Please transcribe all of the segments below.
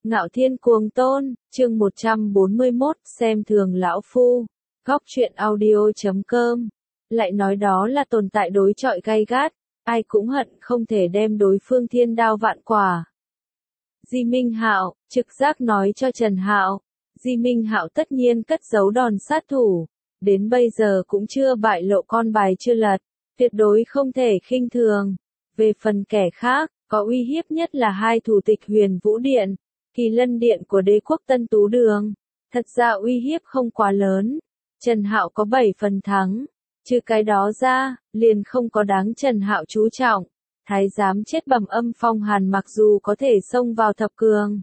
Ngạo Thiên Cuồng Tôn, chương 141, xem thường lão phu. Góc truyện audio.com. Lại nói đó là tồn tại đối chọi gay gắt, ai cũng hận không thể đem đối phương thiên đao vạn quả. Di Minh Hạo trực giác nói cho Trần Hạo, Di Minh Hạo tất nhiên cất giấu đòn sát thủ, đến bây giờ cũng chưa bại lộ con bài chưa lật, tuyệt đối không thể khinh thường. Về phần kẻ khác, có uy hiếp nhất là hai thủ tịch Huyền Vũ Điện, Kỳ Lân Điện của Đế quốc Tân Tú Đường. Thật ra uy hiếp không quá lớn, Trần Hạo có 7 phần thắng, trừ cái đó ra, liền không có đáng Trần Hạo chú trọng. Thái giám chết bẩm Âm Phong Hàn mặc dù có thể xông vào thập cường,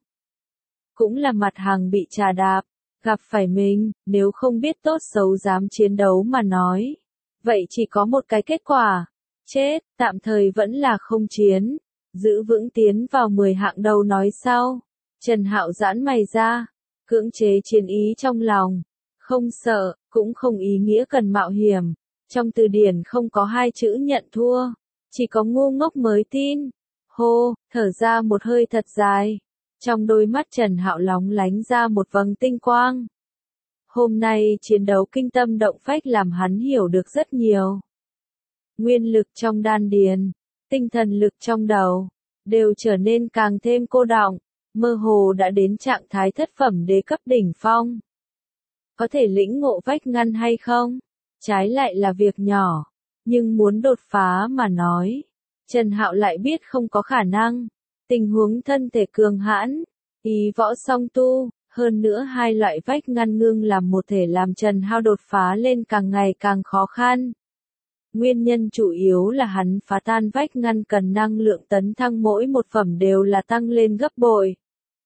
cũng là mặt hàng bị trà đạp, gặp phải mình, nếu không biết tốt xấu dám chiến đấu mà nói. Vậy chỉ có một cái kết quả, chết, tạm thời vẫn là không chiến, giữ vững tiến vào 10 hạng đầu nói sau. Trần Hạo giãn mày ra, cưỡng chế chiến ý trong lòng, không sợ, cũng không ý nghĩa cần mạo hiểm. Trong từ điển không có hai chữ nhận thua, chỉ có ngu ngốc mới tin. Hô, thở ra một hơi thật dài, trong đôi mắt Trần Hạo lóng lánh ra một vầng tinh quang. Hôm nay chiến đấu kinh tâm động phách làm hắn hiểu được rất nhiều. Nguyên lực trong đan điền, tinh thần lực trong đầu, đều trở nên càng thêm cô đọng, mơ hồ đã đến trạng thái thất phẩm đế cấp đỉnh phong. Có thể lĩnh ngộ vách ngăn hay không? Trái lại là việc nhỏ, nhưng muốn đột phá mà nói, Trần Hạo lại biết không có khả năng. Tình huống thân thể cường hãn, ý võ song tu, hơn nữa hai loại vách ngăn ngưng làm một thể làm Trần Hạo đột phá lên càng ngày càng khó khăn. Nguyên nhân chủ yếu là hắn phá tan vách ngăn cần năng lượng tấn thăng mỗi một phẩm đều là tăng lên gấp bội.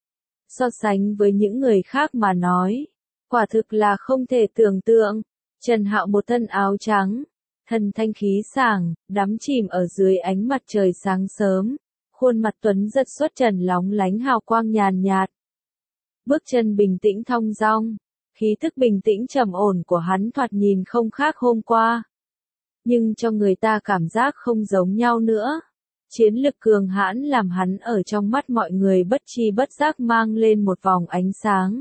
So sánh với những người khác mà nói, quả thực là không thể tưởng tượng. Trần Hạo một thân áo trắng, thân thanh khí sảng, đắm chìm ở dưới ánh mặt trời sáng sớm, khuôn mặt tuấn giật xuất trần lóng lánh hào quang nhàn nhạt. Bước chân bình tĩnh thong dong, khí thức bình tĩnh trầm ổn của hắn thoạt nhìn không khác hôm qua. Nhưng cho người ta cảm giác không giống nhau nữa. Chiến lực cường hãn làm hắn ở trong mắt mọi người bất chi bất giác mang lên một vòng ánh sáng.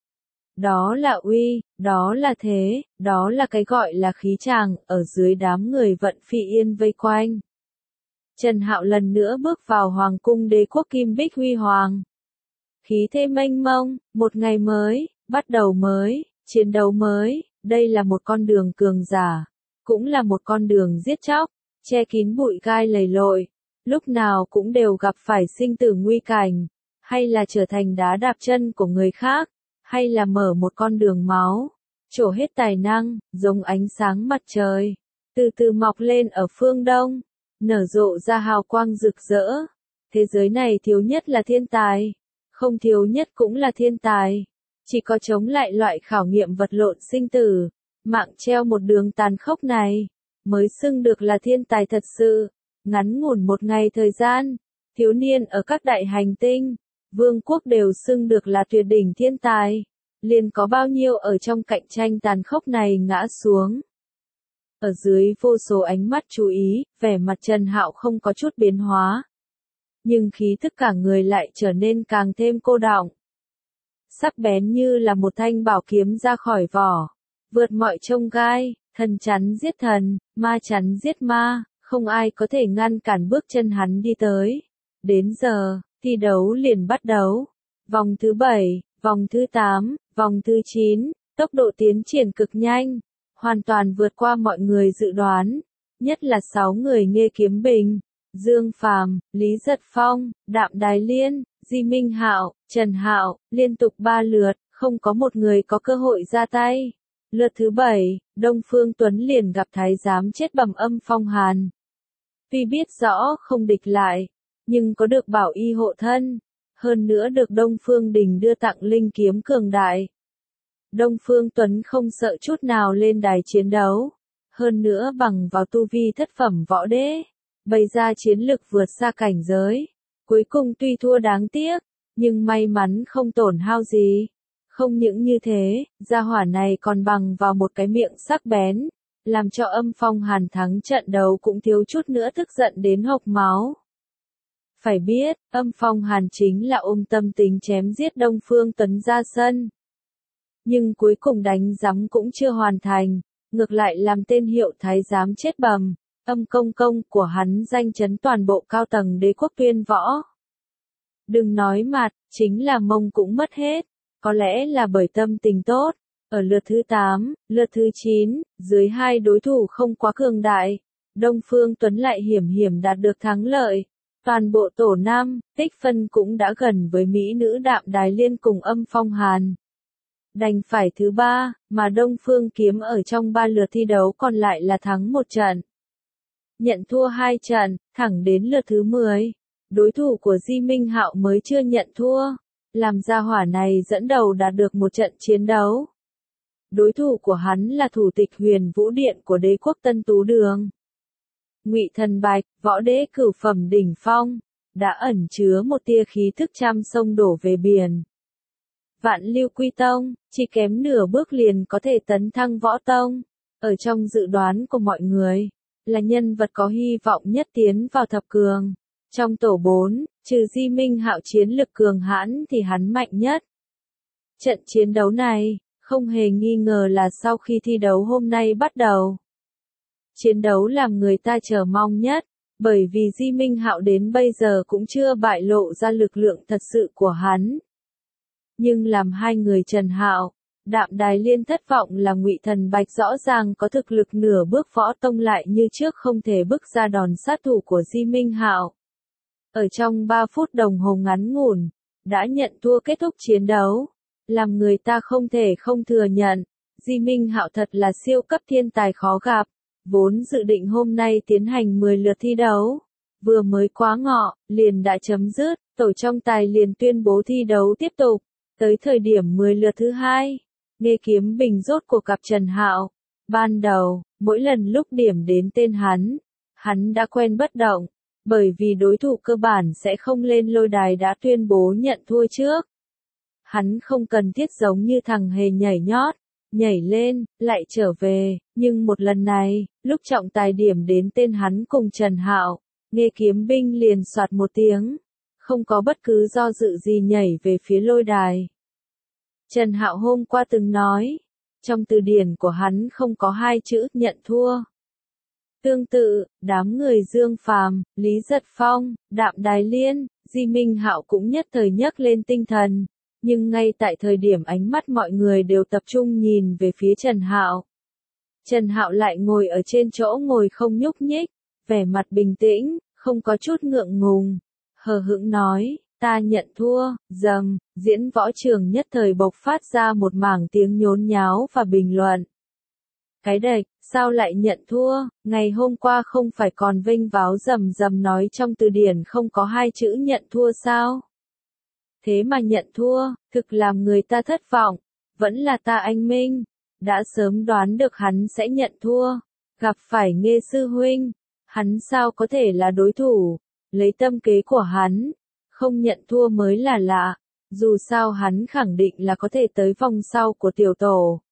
Đó là uy, đó là thế, đó là cái gọi là khí tràng, ở dưới đám người vận phi yên vây quanh. Trần Hạo lần nữa bước vào hoàng cung đế quốc Kim Bích Huy Hoàng. Khí thế mênh mông, một ngày mới, bắt đầu mới, chiến đấu mới, đây là một con đường cường giả, cũng là một con đường giết chóc, che kín bụi gai lầy lội, lúc nào cũng đều gặp phải sinh tử nguy cảnh, hay là trở thành đá đạp chân của người khác, hay là mở một con đường máu, trổ hết tài năng, giống ánh sáng mặt trời, từ từ mọc lên ở phương đông, nở rộ ra hào quang rực rỡ. Thế giới này thiếu nhất là thiên tài, không thiếu nhất cũng là thiên tài, chỉ có chống lại loại khảo nghiệm vật lộn sinh tử, mạng treo một đường tàn khốc này, mới xưng được là thiên tài thật sự. Ngắn ngủn một ngày thời gian, thiếu niên ở các đại hành tinh, vương quốc đều xưng được là tuyệt đỉnh thiên tài, liền có bao nhiêu ở trong cạnh tranh tàn khốc này ngã xuống. Ở dưới vô số ánh mắt chú ý, vẻ mặt Trần Hạo không có chút biến hóa. Nhưng khí thức cả người lại trở nên càng thêm cô đọng. Sắc bén như là một thanh bảo kiếm ra khỏi vỏ, vượt mọi chông gai, thần chắn giết thần, ma chắn giết ma, không ai có thể ngăn cản bước chân hắn đi tới. Đến giờ, thi đấu liền bắt đầu. Vòng thứ 7, vòng thứ 8, vòng thứ 9, tốc độ tiến triển cực nhanh, hoàn toàn vượt qua mọi người dự đoán, nhất là 6 người Nghê Kiếm Bình, Dương Phàm, Lý Giật Phong, Đạm Đài Liên, Di Minh Hạo, Trần Hạo, liên tục 3 lượt, không có một người có cơ hội ra tay. Lượt thứ 7, Đông Phương Tuấn liền gặp thái giám chết bẩm Âm Phong Hàn. Tuy biết rõ không địch lại, nhưng có được bảo y hộ thân, hơn nữa được Đông Phương Đình đưa tặng linh kiếm cường đại. Đông Phương Tuấn không sợ chút nào lên đài chiến đấu, hơn nữa bằng vào tu vi thất phẩm võ đế, bày ra chiến lực vượt xa cảnh giới. Cuối cùng tuy thua đáng tiếc, nhưng may mắn không tổn hao gì. Không những như thế, gia hỏa này còn bằng vào một cái miệng sắc bén, làm cho Âm Phong Hàn thắng trận đấu cũng thiếu chút nữa tức giận đến hộc máu. Phải biết, Âm Phong Hàn chính là ôm tâm tính chém giết Đông Phương Tuấn ra sân. Nhưng cuối cùng đánh giấm cũng chưa hoàn thành, ngược lại làm tên Hiệu Thái giám chết bầm, Âm công công của hắn danh chấn toàn bộ cao tầng đế quốc Tuyên Võ. Đừng nói mặt, chính là mông cũng mất hết, có lẽ là bởi tâm tình tốt. Ở lượt thứ 8, lượt thứ 9, dưới hai đối thủ không quá cường đại, Đông Phương Tuấn lại hiểm hiểm đạt được thắng lợi. Toàn bộ tổ 5, tích phân cũng đã gần với mỹ nữ Đạm Đài Liên cùng Âm Phong Hàn. Đành phải thứ 3, mà Đông Phương Kiếm ở trong 3 lượt thi đấu còn lại là thắng 1 trận. Nhận thua 2 trận, thẳng đến lượt thứ 10. Đối thủ của Di Minh Hạo mới chưa nhận thua, làm gia hỏa này dẫn đầu đạt được một trận chiến đấu. Đối thủ của hắn là thủ tịch Huyền Vũ Điện của đế quốc Tân Tú Đường. Ngụy Thần Bạch, võ đế cửu phẩm đỉnh phong, đã ẩn chứa một tia khí thức trăm sông đổ về biển. Vạn Lưu Quy Tông, chỉ kém nửa bước liền có thể tấn thăng võ tông, ở trong dự đoán của mọi người, là nhân vật có hy vọng nhất tiến vào thập cường. Trong tổ 4, trừ Di Minh Hạo chiến lực cường hãn thì hắn mạnh nhất. Trận chiến đấu này, không hề nghi ngờ là sau khi thi đấu hôm nay bắt đầu. Chiến đấu làm người ta chờ mong nhất, bởi vì Di Minh Hạo đến bây giờ cũng chưa bại lộ ra lực lượng thật sự của hắn. Nhưng làm hai người Trần Hạo, Đạm Đài Liên thất vọng là Ngụy Thần Bạch rõ ràng có thực lực nửa bước võ tông lại như trước không thể bức ra đòn sát thủ của Di Minh Hạo. Ở trong 3 phút đồng hồ ngắn ngủn, đã nhận thua kết thúc chiến đấu, làm người ta không thể không thừa nhận, Di Minh Hạo thật là siêu cấp thiên tài khó gặp, vốn dự định hôm nay tiến hành 10 lượt thi đấu, vừa mới quá ngọ, liền đã chấm dứt, tổ trọng tài liền tuyên bố thi đấu tiếp tục, tới thời điểm 10 lượt thứ 2, Nghê Kiếm Bình rốt cuộc gặp Trần Hạo, ban đầu, mỗi lần lúc điểm đến tên hắn đã quen bất động. Bởi vì đối thủ cơ bản sẽ không lên lôi đài đã tuyên bố nhận thua trước. Hắn không cần thiết giống như thằng hề nhảy nhót, nhảy lên, lại trở về, nhưng một lần này, lúc trọng tài điểm đến tên hắn cùng Trần Hạo, Nghê Kiếm Binh liền soạt một tiếng, không có bất cứ do dự gì nhảy về phía lôi đài. Trần Hạo hôm qua từng nói, trong từ điển của hắn không có 2 chữ nhận thua. Tương tự, đám người Dương Phàm, Lý Giật Phong, Đạm Đài Liên, Di Minh Hạo cũng nhất thời nhấc lên tinh thần, nhưng ngay tại thời điểm ánh mắt mọi người đều tập trung nhìn về phía Trần Hạo. Trần Hạo lại ngồi ở trên chỗ ngồi không nhúc nhích, vẻ mặt bình tĩnh, không có chút ngượng ngùng, hờ hững nói, ta nhận thua, dầm, diễn võ trường nhất thời bộc phát ra một mảng tiếng nhốn nháo và bình luận. Cái đệch, sao lại nhận thua, ngày hôm qua không phải còn vênh váo rầm rầm nói trong từ điển không có 2 chữ nhận thua sao? Thế mà nhận thua, thực làm người ta thất vọng, vẫn là ta anh Minh, đã sớm đoán được hắn sẽ nhận thua, gặp phải Nghê sư huynh, hắn sao có thể là đối thủ, lấy tâm kế của hắn, không nhận thua mới là lạ, dù sao hắn khẳng định là có thể tới vòng sau của tiểu tổ.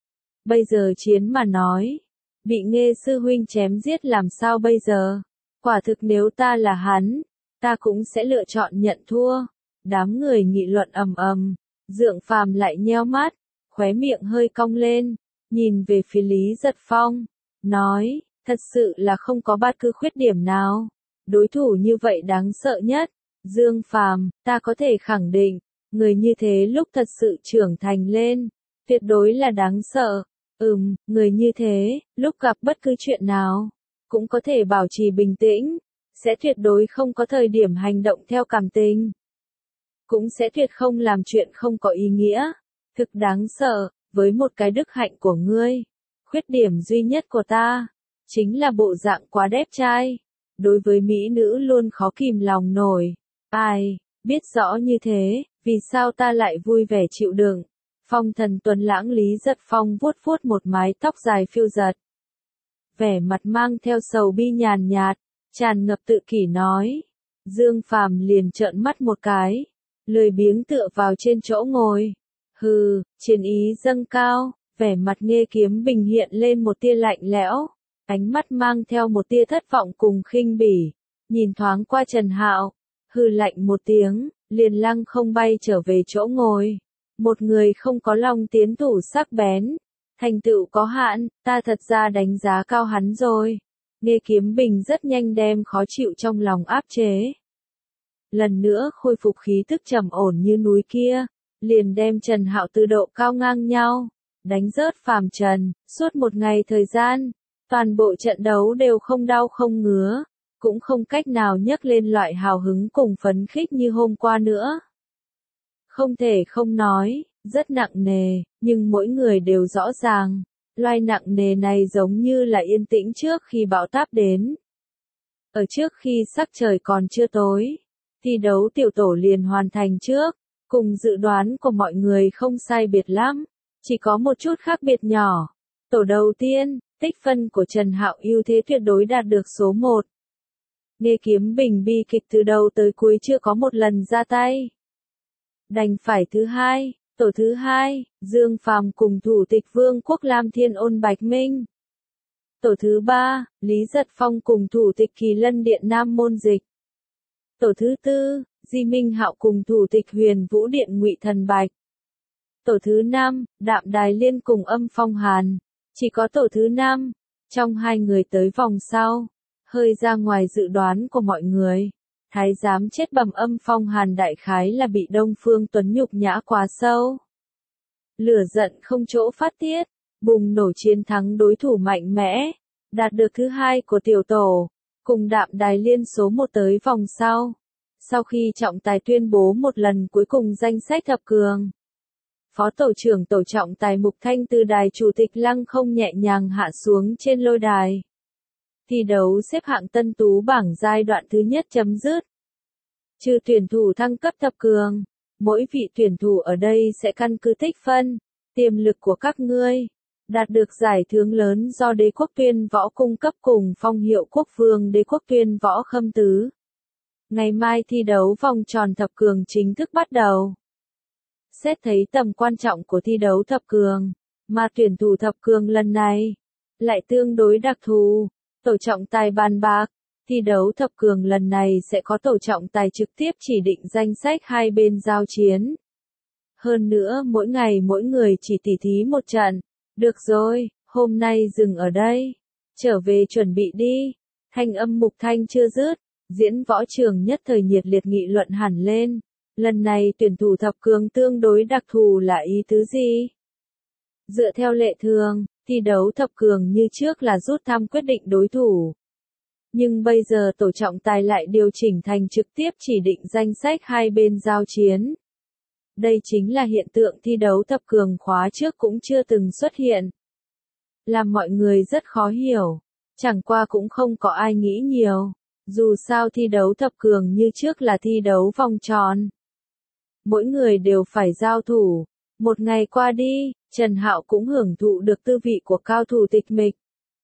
Bây giờ chiến mà nói, bị Nghê sư huynh chém giết làm sao bây giờ? Quả thực nếu ta là hắn, ta cũng sẽ lựa chọn nhận thua. Đám người nghị luận ầm ầm, Dượng Phàm lại nheo mắt, khóe miệng hơi cong lên, nhìn về phía Lý Giật Phong, nói, thật sự là không có bất cứ khuyết điểm nào. Đối thủ như vậy đáng sợ nhất. Dương Phàm, ta có thể khẳng định, người như thế lúc thật sự trưởng thành lên, tuyệt đối là đáng sợ. Người như thế, lúc gặp bất cứ chuyện nào, cũng có thể bảo trì bình tĩnh, sẽ tuyệt đối không có thời điểm hành động theo cảm tình. Cũng sẽ tuyệt không làm chuyện không có ý nghĩa. Thực đáng sợ, với một cái đức hạnh của ngươi. Khuyết điểm duy nhất của ta, chính là bộ dạng quá đẹp trai. Đối với mỹ nữ luôn khó kìm lòng nổi. Ai, biết rõ như thế, vì sao ta lại vui vẻ chịu đựng. Phong thần tuấn lãng Lý Giật Phong vuốt vuốt một mái tóc dài phiêu giật. Vẻ mặt mang theo sầu bi nhàn nhạt, tràn ngập tự kỷ nói. Dương Phàm liền trợn mắt một cái, lười biếng tựa vào trên chỗ ngồi. Hừ, chiến ý dâng cao, vẻ mặt Nghê Kiếm Bình hiện lên một tia lạnh lẽo, ánh mắt mang theo một tia thất vọng cùng khinh bỉ, nhìn thoáng qua Trần Hạo, Hừ lạnh một tiếng, liền lăng không bay trở về chỗ ngồi. Một người không có lòng tiến thủ sắc bén, thành tựu có hạn, ta thật ra đánh giá cao hắn rồi. Nghe Kiếm Bình rất nhanh đem khó chịu trong lòng áp chế. Lần nữa khôi phục khí tức trầm ổn như núi kia, liền đem Trần Hạo từ độ cao ngang nhau, đánh rớt phàm trần, suốt một ngày thời gian, toàn bộ trận đấu đều không đau không ngứa, cũng không cách nào nhấc lên loại hào hứng cùng phấn khích như hôm qua nữa. Không thể không nói, rất nặng nề, nhưng mỗi người đều rõ ràng, loại nặng nề này giống như là yên tĩnh trước khi bão táp đến. Ở trước khi sắc trời còn chưa tối, thi đấu tiểu tổ liền hoàn thành trước, cùng dự đoán của mọi người không sai biệt lắm, chỉ có một chút khác biệt nhỏ. Tổ đầu tiên, tích phân của Trần Hạo ưu thế tuyệt đối đạt được số 1. Nghe Kiếm Bình bi kịch từ đầu tới cuối chưa có một lần ra tay. Đành phải thứ hai, tổ thứ hai, Dương Phàm cùng thủ tịch Vương quốc Lam Thiên Ôn Bạch Minh. Tổ thứ ba, Lý Giật Phong cùng thủ tịch Kỳ Lân Điện Nam Môn Dịch. Tổ thứ tư, Di Minh Hạo cùng thủ tịch Huyền Vũ Điện Ngụy Thần Bạch. Tổ thứ năm, Đạm Đài Liên cùng Âm Phong Hàn. Chỉ có tổ thứ năm, trong hai người tới vòng sau, hơi ra ngoài dự đoán của mọi người. Thái giám chết bầm Âm Phong Hàn đại khái là bị Đông Phương Tuấn nhục nhã quá sâu. Lửa giận không chỗ phát tiết, bùng nổ chiến thắng đối thủ mạnh mẽ, đạt được thứ hai của tiểu tổ, cùng Đạm Đài Liên số 1 tới vòng sau. Sau khi trọng tài tuyên bố một lần cuối cùng danh sách thập cường, Phó tổ trưởng tổ trọng tài Mục Thanh từ đài chủ tịch lăng không nhẹ nhàng hạ xuống trên lôi đài. Thi đấu xếp hạng tân tú bảng giai đoạn thứ nhất chấm dứt. Trừ tuyển thủ thăng cấp thập cường, mỗi vị tuyển thủ ở đây sẽ căn cứ tích phân, tiềm lực của các ngươi, đạt được giải thưởng lớn do Đế quốc Tuyên Võ cung cấp cùng phong hiệu Quốc vương Đế quốc Tuyên Võ Khâm Tứ. Ngày mai thi đấu vòng tròn thập cường chính thức bắt đầu. Xét thấy tầm quan trọng của thi đấu thập cường, mà tuyển thủ thập cường lần này lại tương đối đặc thù, tổ trọng tài bàn bạc, thi đấu thập cường lần này sẽ có tổ trọng tài trực tiếp chỉ định danh sách hai bên giao chiến. Hơn nữa mỗi ngày mỗi người chỉ tỉ thí một trận. Được rồi, hôm nay dừng ở đây. Trở về chuẩn bị đi. Thanh âm Mục Thanh chưa dứt, diễn võ trường nhất thời nhiệt liệt nghị luận hẳn lên. Lần này tuyển thủ thập cường tương đối đặc thù là ý tứ gì? Dựa theo lệ thường, thi đấu thập cường như trước là rút thăm quyết định đối thủ. Nhưng bây giờ tổ trọng tài lại điều chỉnh thành trực tiếp chỉ định danh sách hai bên giao chiến. Đây chính là hiện tượng thi đấu thập cường khóa trước cũng chưa từng xuất hiện. Làm mọi người rất khó hiểu. Chẳng qua cũng không có ai nghĩ nhiều. Dù sao thi đấu thập cường như trước là thi đấu vòng tròn. Mỗi người đều phải giao thủ. Một ngày qua đi, Trần Hạo cũng hưởng thụ được tư vị của cao thủ tịch mịch.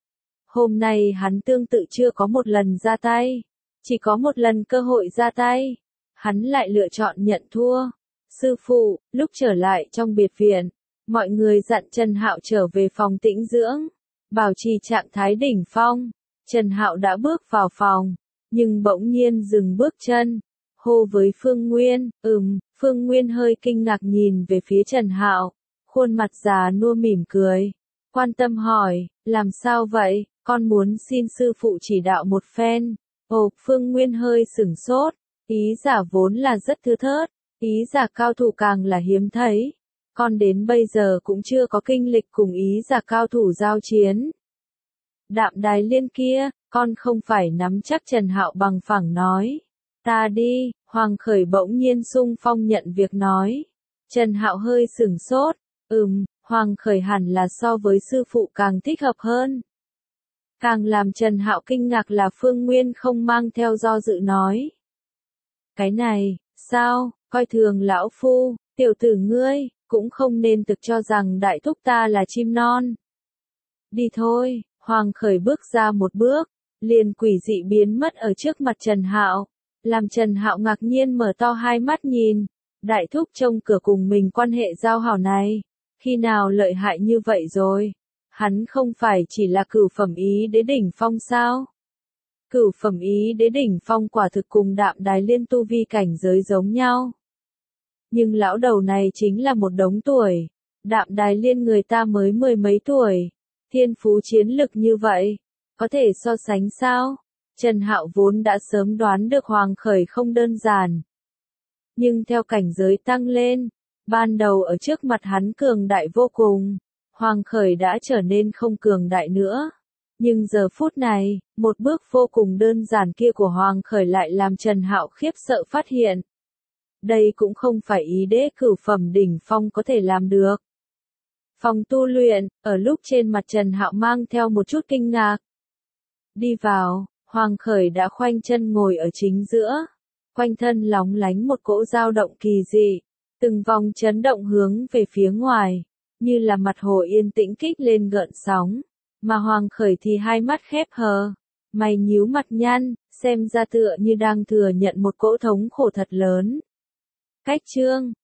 Hôm nay hắn tương tự chưa có một lần ra tay. Chỉ có một lần cơ hội ra tay. Hắn lại lựa chọn nhận thua. Sư phụ, lúc trở lại trong biệt viện, mọi người dặn Trần Hạo trở về phòng tĩnh dưỡng, bảo trì trạng thái đỉnh phong. Trần Hạo đã bước vào phòng, nhưng bỗng nhiên dừng bước chân, hô với Phương Nguyên. Phương Nguyên hơi kinh ngạc nhìn về phía Trần Hạo, khuôn mặt già nua mỉm cười, quan tâm hỏi, làm sao vậy, con muốn xin sư phụ chỉ đạo một phen. Phương Nguyên hơi sửng sốt, ý giả vốn là rất thưa thớt. Ý giả cao thủ càng là hiếm thấy. Con đến bây giờ cũng chưa có kinh lịch cùng ý giả cao thủ giao chiến. Đạm Đài Liên kia, con không phải nắm chắc. Trần Hạo bằng phẳng nói. Ta đi, Hoàng Khởi bỗng nhiên xung phong nhận việc nói. Trần Hạo hơi sửng sốt. Hoàng Khởi hẳn là so với sư phụ càng thích hợp hơn. Càng làm Trần Hạo kinh ngạc là Phương Nguyên không mang theo do dự nói. Cái này, sao? Coi thường lão phu, tiểu tử ngươi, cũng không nên thực cho rằng đại thúc ta là chim non. Đi thôi, Hoàng Khởi bước ra một bước, liền quỷ dị biến mất ở trước mặt Trần Hạo, làm Trần Hạo ngạc nhiên mở to hai mắt nhìn, đại thúc trông cửa cùng mình quan hệ giao hảo này, khi nào lợi hại như vậy rồi, hắn không phải chỉ là cửu phẩm ý đế đỉnh phong sao? Cửu phẩm ý đế đỉnh phong quả thực cùng Đạm Đài Liên tu vi cảnh giới giống nhau. Nhưng lão đầu này chính là một đống tuổi. Đạm Đài Liên người ta mới 10 mấy tuổi. Thiên phú chiến lực như vậy. Có thể so sánh sao? Trần Hạo vốn đã sớm đoán được Hoàng Khởi không đơn giản. Nhưng theo cảnh giới tăng lên, ban đầu ở trước mặt hắn cường đại vô cùng. Hoàng Khởi đã trở nên không cường đại nữa. Nhưng giờ phút này, một bước vô cùng đơn giản kia của Hoàng Khởi lại làm Trần Hạo khiếp sợ phát hiện. Đây cũng không phải ý đế cửu phẩm đỉnh phong có thể làm được. Phòng tu luyện, ở lúc trên mặt Trần Hạo mang theo một chút kinh ngạc. Đi vào, Hoàng Khởi đã khoanh chân ngồi ở chính giữa. Quanh thân lóng lánh một cỗ dao động kỳ dị. Từng vòng chấn động hướng về phía ngoài. Như là mặt hồ yên tĩnh kích lên gợn sóng. Mà Hoàng Khởi thì hai mắt khép hờ. Mày nhíu mặt nhăn, xem ra tựa như đang thừa nhận một cỗ thống khổ thật lớn. Cách chương